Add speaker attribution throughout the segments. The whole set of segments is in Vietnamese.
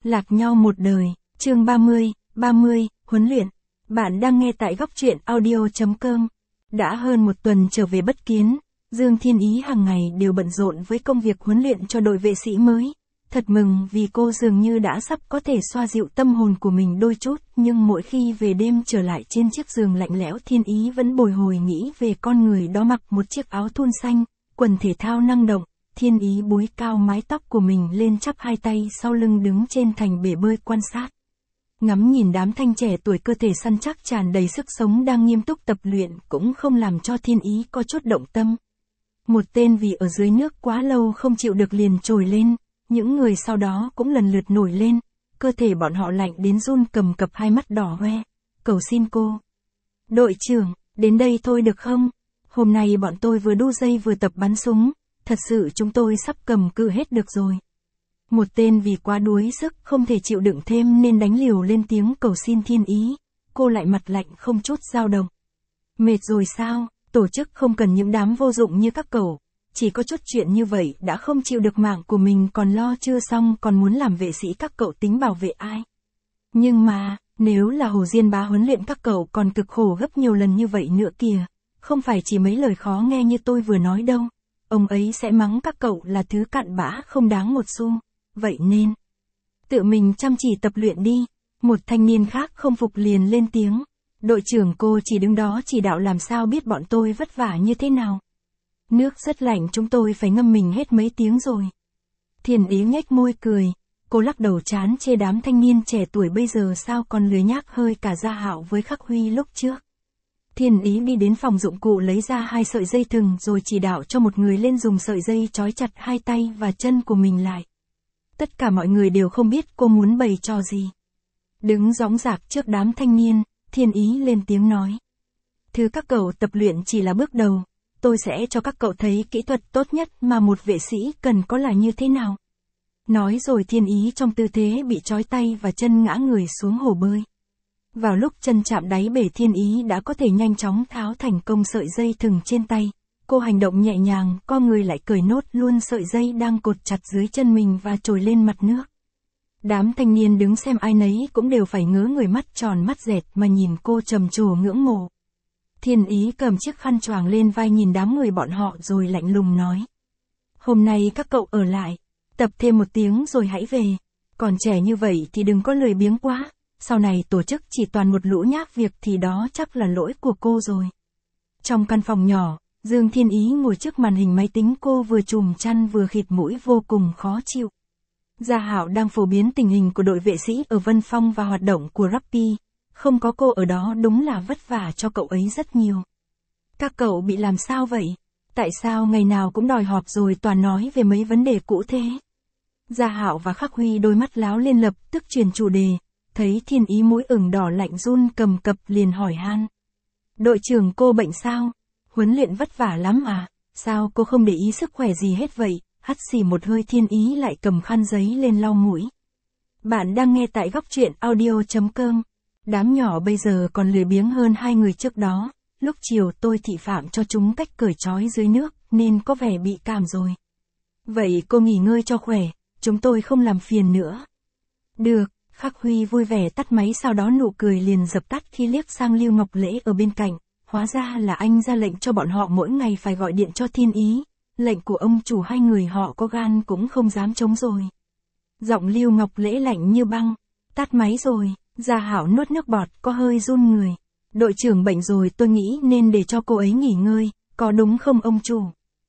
Speaker 1: Lạc nhau một đời, chương 30, huấn luyện. Bạn đang nghe tại góc truyện audio.com. Đã hơn một tuần trở về Bất Kiến, Dương Thiên Ý hàng ngày đều bận rộn với công việc huấn luyện cho đội vệ sĩ mới. Thật mừng vì cô dường như đã sắp có thể xoa dịu tâm hồn của mình đôi chút, nhưng mỗi khi về đêm trở lại trên chiếc giường lạnh lẽo, Thiên Ý vẫn bồi hồi nghĩ về con người đó mặc một chiếc áo thun xanh, quần thể thao năng động. Thiên Ý búi cao mái tóc của mình lên, chắp hai tay sau lưng đứng trên thành bể bơi quan sát. Ngắm nhìn đám thanh trẻ tuổi cơ thể săn chắc tràn đầy sức sống đang nghiêm túc tập luyện cũng không làm cho Thiên Ý có chút động tâm. Một tên vì ở dưới nước quá lâu không chịu được liền trồi lên, những người sau đó cũng lần lượt nổi lên, cơ thể bọn họ lạnh đến run cầm cập, hai mắt đỏ hoe. Cầu xin cô. Đội trưởng, đến đây thôi được không? Hôm nay bọn tôi vừa đu dây vừa tập bắn súng. Thật sự chúng tôi sắp cầm cự hết được rồi. Một tên vì quá đuối sức không thể chịu đựng thêm nên đánh liều lên tiếng cầu xin Thiên Ý. Cô lại mặt lạnh không chút dao động. Mệt rồi sao? Tổ chức không cần những đám vô dụng như các cậu. Chỉ có chút chuyện như vậy đã không chịu được mạng của mình còn lo chưa xong, còn muốn làm vệ sĩ các cậu tính bảo vệ ai? Nhưng mà, nếu là Hồ Diên Bá huấn luyện các cậu còn cực khổ gấp nhiều lần như vậy nữa kìa. Không phải chỉ mấy lời khó nghe như tôi vừa nói đâu. Ông ấy sẽ mắng các cậu là thứ cặn bã không đáng một xu. Vậy nên, tự mình chăm chỉ tập luyện đi. Một thanh niên khác không phục liền lên tiếng. Đội trưởng, cô chỉ đứng đó chỉ đạo làm sao biết bọn tôi vất vả như thế nào. Nước rất lạnh, chúng tôi phải ngâm mình hết mấy tiếng rồi. Thiên Ý nhếch môi cười. Cô lắc đầu chán chê đám thanh niên trẻ tuổi bây giờ sao còn lười nhác hơi cả Gia Hạo với Khắc Huy lúc trước. Thiên Ý đi đến phòng dụng cụ lấy ra 2 sợi dây thừng rồi chỉ đạo cho một người lên dùng sợi dây trói chặt hai tay và chân của mình lại. Tất cả mọi người đều không biết cô muốn bày trò gì. Đứng dõng dạc trước đám thanh niên, Thiên Ý lên tiếng nói. Thứ các cậu tập luyện chỉ là bước đầu, tôi sẽ cho các cậu thấy kỹ thuật tốt nhất mà một vệ sĩ cần có là như thế nào. Nói rồi Thiên Ý trong tư thế bị trói tay và chân ngã người xuống hồ bơi. Vào lúc chân chạm đáy bể, Thiên Ý đã có thể nhanh chóng tháo thành công sợi dây thừng trên tay. Cô hành động nhẹ nhàng, co người lại cởi nốt luôn sợi dây đang cột chặt dưới chân mình và trồi lên mặt nước. Đám thanh niên đứng xem ai nấy cũng đều phải ngớ người, mắt tròn mắt dẹt mà nhìn cô trầm trồ ngưỡng mộ. Thiên Ý cầm chiếc khăn choàng lên vai nhìn đám người bọn họ rồi lạnh lùng nói. Hôm nay các cậu ở lại, tập thêm 1 tiếng rồi hãy về. Còn trẻ như vậy thì đừng có lười biếng quá. Sau này tổ chức chỉ toàn một lũ nhác việc thì đó chắc là lỗi của cô rồi. Trong căn phòng nhỏ, Dương Thiên Ý ngồi trước màn hình máy tính, cô vừa chùm chăn vừa khịt mũi vô cùng khó chịu. Gia Hạo đang phổ biến tình hình của đội vệ sĩ ở Vân Phong và hoạt động của Rappy. Không có cô ở đó đúng là vất vả cho cậu ấy rất nhiều. Các cậu bị làm sao vậy? Tại sao ngày nào cũng đòi họp rồi toàn nói về mấy vấn đề cũ thế? Gia Hạo và Khắc Huy đôi mắt láo lên lập tức chuyển chủ đề. Thấy Thiên Ý mũi ửng đỏ lạnh run cầm cập liền hỏi han. Đội trưởng, cô bệnh sao? Huấn luyện vất vả lắm à? Sao cô không để ý sức khỏe gì hết vậy? Hắt xì một hơi, Thiên Ý lại cầm khăn giấy lên lau mũi. Bạn đang nghe tại góc truyện audio.com. Đám nhỏ bây giờ còn lười biếng hơn 2 người trước đó. Lúc chiều tôi thị phạm cho chúng cách cởi trói dưới nước nên có vẻ bị cảm rồi. Vậy cô nghỉ ngơi cho khỏe, chúng tôi không làm phiền nữa. Được. Khắc Huy vui vẻ tắt máy, sau đó nụ cười liền dập tắt khi liếc sang Lưu Ngọc Lễ ở bên cạnh. Hóa ra là anh ra lệnh cho bọn họ mỗi ngày phải gọi điện cho Thiên Ý. Lệnh của ông chủ, 2 người họ có gan cũng không dám chống rồi. Giọng Lưu Ngọc Lễ lạnh như băng. Tắt máy rồi. Gia Hạo nuốt nước bọt, có hơi run người. Đội trưởng bệnh rồi, tôi nghĩ nên để cho cô ấy nghỉ ngơi, có đúng không ông chủ?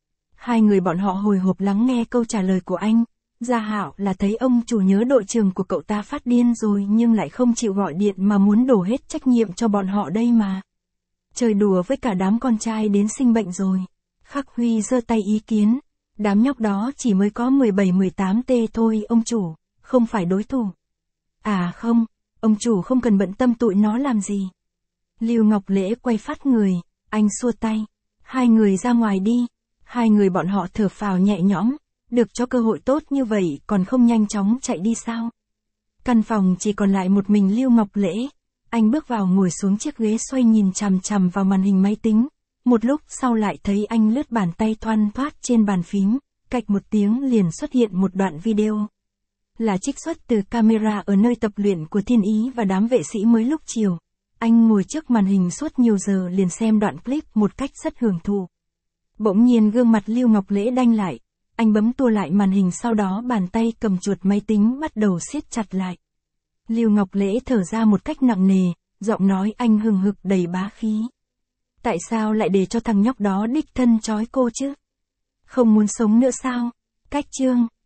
Speaker 1: 2 người bọn họ hồi hộp lắng nghe câu trả lời của anh. Gia Hạo là thấy ông chủ nhớ đội trưởng của cậu ta phát điên rồi nhưng lại không chịu gọi điện mà muốn đổ hết trách nhiệm cho bọn họ đây mà. Chơi đùa với cả đám con trai đến sinh bệnh rồi. Khắc Huy giơ tay ý kiến. Đám nhóc đó chỉ mới có 17-18 tê thôi ông chủ, không phải đối thủ. À không, ông chủ không cần bận tâm tụi nó làm gì. Lưu Ngọc Lễ quay phát người, anh xua tay. 2 người ra ngoài đi. 2 người bọn họ thở phào nhẹ nhõm. Được cho cơ hội tốt như vậy còn không nhanh chóng chạy đi sao? Căn phòng chỉ còn lại một mình Lưu Ngọc Lễ. Anh bước vào ngồi xuống chiếc ghế xoay nhìn chằm chằm vào màn hình máy tính. Một lúc sau lại thấy anh lướt bàn tay thoăn thoắt trên bàn phím. Cạch một tiếng liền xuất hiện một đoạn video. Là trích xuất từ camera ở nơi tập luyện của Thiên Ý và đám vệ sĩ mới lúc chiều. Anh ngồi trước màn hình suốt nhiều giờ liền xem đoạn clip một cách rất hưởng thụ. Bỗng nhiên gương mặt Lưu Ngọc Lễ đanh lại. Anh bấm tua lại màn hình, sau đó bàn tay cầm chuột máy tính bắt đầu siết chặt lại. Lưu Ngọc Lễ thở ra một cách nặng nề, giọng nói anh hừng hực đầy bá khí. Tại sao lại để cho thằng nhóc đó đích thân trói cô chứ? Không muốn sống nữa sao? Cách chương